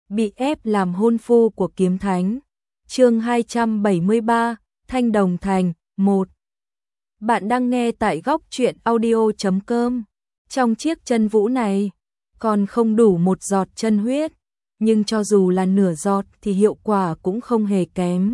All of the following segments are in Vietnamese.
bị ép làm hôn phu của kiếm thánh. Chương 273, Thanh Đồng Thành 1. Bạn đang nghe tại góc truyện audio.com. Trong chiếc chân vũ này, còn không đủ một giọt chân huyết, nhưng cho dù là nửa giọt thì hiệu quả cũng không hề kém.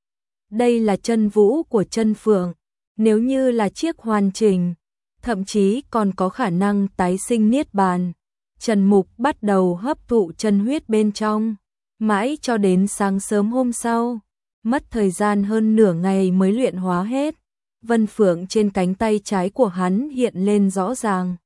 Đây là chân vũ của chân phượng, nếu như là chiếc hoàn chỉnh, thậm chí còn có khả năng tái sinh niết bàn. Trần Mục bắt đầu hấp thụ chân huyết bên trong, mãi cho đến sáng sớm hôm sau, mất thời gian hơn nửa ngày mới luyện hóa hết. Vân phượng trên cánh tay trái của hắn hiện lên rõ ràng.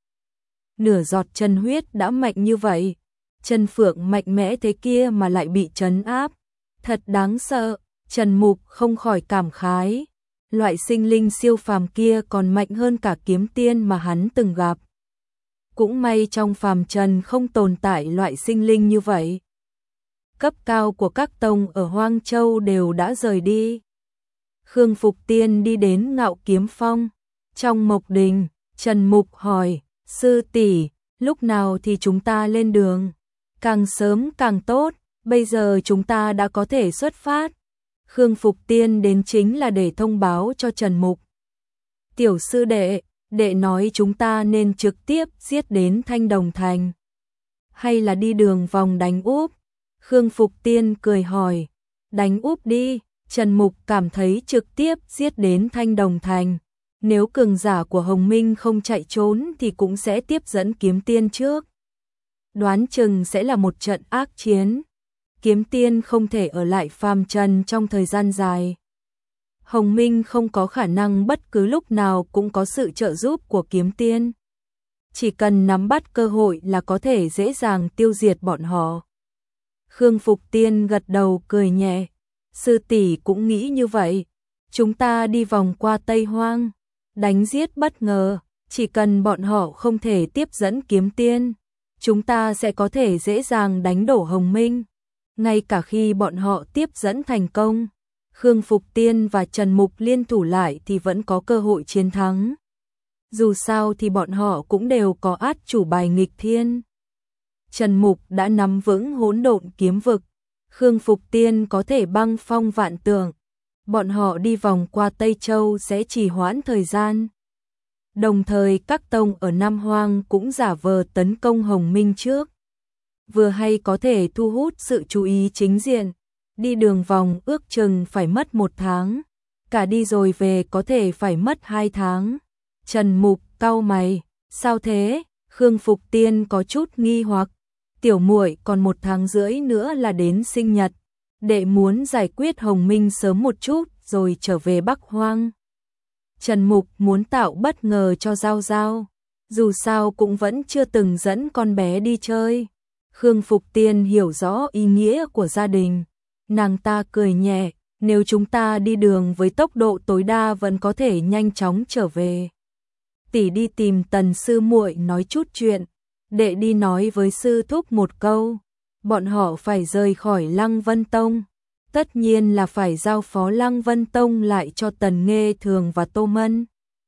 Nửa giọt chân huyết đã mạnh như vậy, chân phượng mạnh mẽ thế kia mà lại bị trấn áp, thật đáng sợ. Trần Mục không khỏi cảm khái, loại sinh linh siêu phàm kia còn mạnh hơn cả kiếm tiên mà hắn từng gặp. Cũng may trong phàm trần không tồn tại loại sinh linh như vậy. Cấp cao của các tông ở Hoang Châu đều đã rời đi. Khương Phục Tiên đi đến Ngạo Kiếm Phong. Trong Mộc Đình, Trần Mục hỏi, sư tỷ, lúc nào thì chúng ta lên đường? Càng sớm càng tốt, bây giờ chúng ta đã có thể xuất phát. Khương Phục Tiên đến chính là để thông báo cho Trần Mục. Tiểu sư đệ nói chúng ta nên trực tiếp giết đến Thanh Đồng Thành, hay là đi đường vòng đánh úp? Khương Phục Tiên cười hỏi, đánh úp đi. Trần Mục cảm thấy trực tiếp giết đến Thanh Đồng Thành, nếu cường giả của Hồng Minh không chạy trốn thì cũng sẽ tiếp dẫn kiếm tiên trước. Đoán chừng sẽ là một trận ác chiến. Kiếm tiên không thể ở lại phàm trần trong thời gian dài. Hồng Minh không có khả năng bất cứ lúc nào cũng có sự trợ giúp của kiếm tiên. Chỉ cần nắm bắt cơ hội là có thể dễ dàng tiêu diệt bọn họ. Khương Phục Tiên gật đầu cười nhẹ. Sư tỷ cũng nghĩ như vậy. Chúng ta đi vòng qua Tây Hoang, đánh giết bất ngờ. Chỉ cần bọn họ không thể tiếp dẫn kiếm tiên, chúng ta sẽ có thể dễ dàng đánh đổ Hồng Minh. Ngay cả khi bọn họ tiếp dẫn thành công, Khương Phục Tiên và Trần Mục liên thủ lại thì vẫn có cơ hội chiến thắng. Dù sao thì bọn họ cũng đều có át chủ bài nghịch thiên. Trần Mục đã nắm vững hỗn độn kiếm vực, Khương Phục Tiên có thể băng phong vạn tượng. Bọn họ đi vòng qua Tây Châu sẽ trì hoãn thời gian. Đồng thời các tông ở Nam Hoang cũng giả vờ tấn công Hồng Minh trước, vừa hay có thể thu hút sự chú ý chính diện. Đi đường vòng ước chừng phải mất 1 tháng, cả đi rồi về có thể phải mất 2 tháng. Trần Mục cau mày, sao thế? Khương Phục Tiên có chút nghi hoặc. Tiểu muội còn 1 tháng rưỡi nữa là đến sinh nhật, đệ muốn giải quyết Hồng Minh sớm một chút rồi trở về Bắc Hoang. Trần Mục muốn tạo bất ngờ cho Giao Giao, dù sao cũng vẫn chưa từng dẫn con bé đi chơi. Khương Phục Tiên hiểu rõ ý nghĩa của gia đình, nàng ta cười nhẹ, nếu chúng ta đi đường với tốc độ tối đa vẫn có thể nhanh chóng trở về. Tỷ đi tìm Tần sư muội nói chút chuyện, đệ đi nói với sư thúc một câu, bọn họ phải rời khỏi Lăng Vân Tông, tất nhiên là phải giao phó Lăng Vân Tông lại cho Tần Nghê Thường và Tô Mân.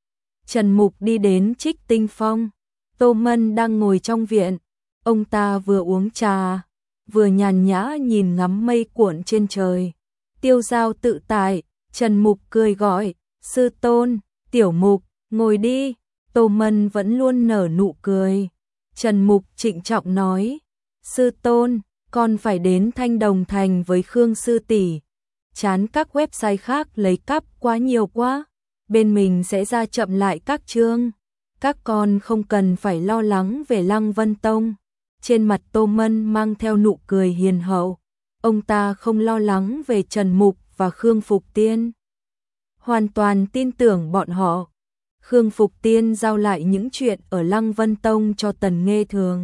Trần Mục đi đến Trích Tinh Phong, Tô Mân đang ngồi trong viện, ông ta vừa uống trà, vừa nhàn nhã nhìn ngắm mây cuộn trên trời. Tiêu Giao tự tại, Trần Mục cười gọi, sư tôn, Tiểu Mục, ngồi đi. Tô Mân vẫn luôn nở nụ cười. Trần Mục trịnh trọng nói, sư tôn, con phải đến Thanh Đồng Thành với Khương sư tỷ. Chán các website khác lấy cắp quá nhiều quá, bên mình sẽ ra chậm lại các chương. Các con không cần phải lo lắng về Lăng Vân Tông. Trên mặt Tô Mân mang theo nụ cười hiền hậu, ông ta không lo lắng về Trần Mục và Khương Phục Tiên, hoàn toàn tin tưởng bọn họ. Khương Phục Tiên giao lại những chuyện ở Lăng Vân Tông cho Tần Nghê Thường.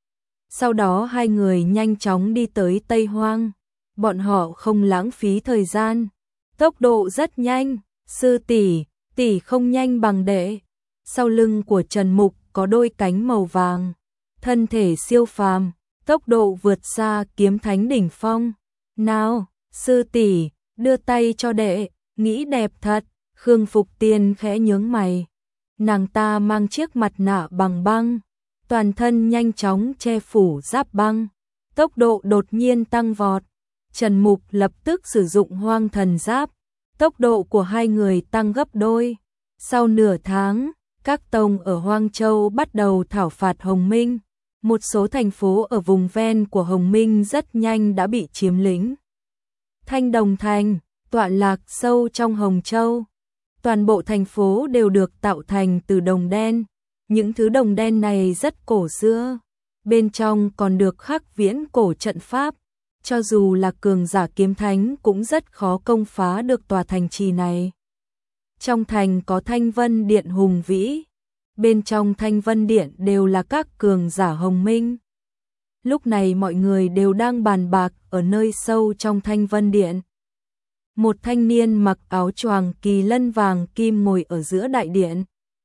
Sau đó hai người nhanh chóng đi tới Tây Hoang. Bọn họ không lãng phí thời gian, tốc độ rất nhanh. Sư tỷ không nhanh bằng đệ. Sau lưng của Trần Mục có đôi cánh màu vàng, thân thể siêu phàm, tốc độ vượt xa kiếm thánh đỉnh phong. Nào, sư tỷ, đưa tay cho đệ, nghĩ đẹp thật. Khương Phục Tiên khẽ nhướng mày. Nàng ta mang chiếc mặt nạ bằng băng, toàn thân nhanh chóng che phủ giáp băng, tốc độ đột nhiên tăng vọt. Trần Mục lập tức sử dụng hoang thần giáp, tốc độ của hai người tăng gấp đôi. Sau nửa tháng, các tông ở Hoang Châu bắt đầu thảo phạt Hồng Minh. Một số thành phố ở vùng ven của Hồng Minh rất nhanh đã bị chiếm lĩnh. Thanh Đồng Thành, tọa lạc sâu trong Hồng Châu. Toàn bộ thành phố đều được tạo thành từ đồng đen. Những thứ đồng đen này rất cổ xưa. Bên trong còn được khắc viễn cổ trận pháp. Cho dù là cường giả kiếm thánh cũng rất khó công phá được tòa thành trì này. Trong thành có Thanh Vân Điện hùng vĩ. Bên trong Thanh Vân Điện đều là các cường giả Hồng Minh. Lúc này mọi người đều đang bàn bạc ở nơi sâu trong Thanh Vân Điện. Một thanh niên mặc áo choàng kỳ lân vàng kim ngồi ở giữa đại điện.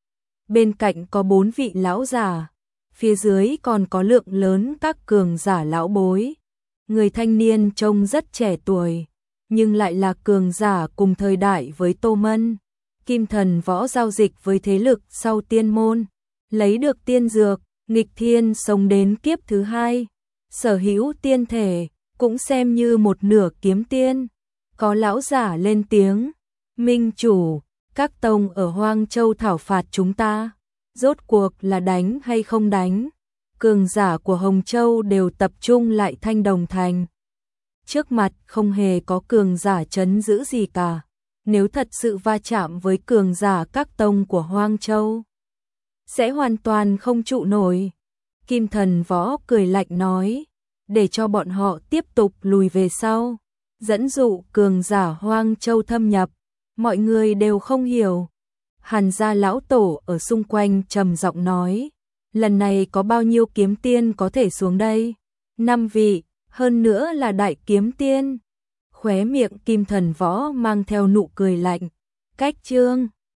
Bên cạnh có 4 vị lão giả, phía dưới còn có lượng lớn các cường giả lão bối. Người thanh niên trông rất trẻ tuổi, nhưng lại là cường giả cùng thời đại với Tô Mân. Kim Thần Võ giao dịch với thế lực sau tiên môn, lấy được tiên dược, nghịch thiên sống đến kiếp thứ 2, sở hữu tiên thể, cũng xem như một nửa kiếm tiên. Có lão giả lên tiếng, Minh chủ, các tông ở Hoang Châu thảo phạt chúng ta, rốt cuộc là đánh hay không đánh? Cường giả của Hồng Châu đều tập trung lại Thanh Đồng Thành. Trước mặt không hề có cường giả trấn giữ gì cả. Nếu thật sự va chạm với cường giả các tông của Hoang Châu, sẽ hoàn toàn không trụ nổi. Kim Thần Võ cười lạnh nói, để cho bọn họ tiếp tục lùi về sau, dẫn dụ cường giả Hoang Châu thâm nhập. Mọi người đều không hiểu. Hàn gia lão tổ ở xung quanh trầm giọng nói, lần này có bao nhiêu kiếm tiên có thể xuống đây? 5 vị, hơn nữa là đại kiếm tiên. Khóe miệng Kim Thần Võ mang theo nụ cười lạnh. Cách chương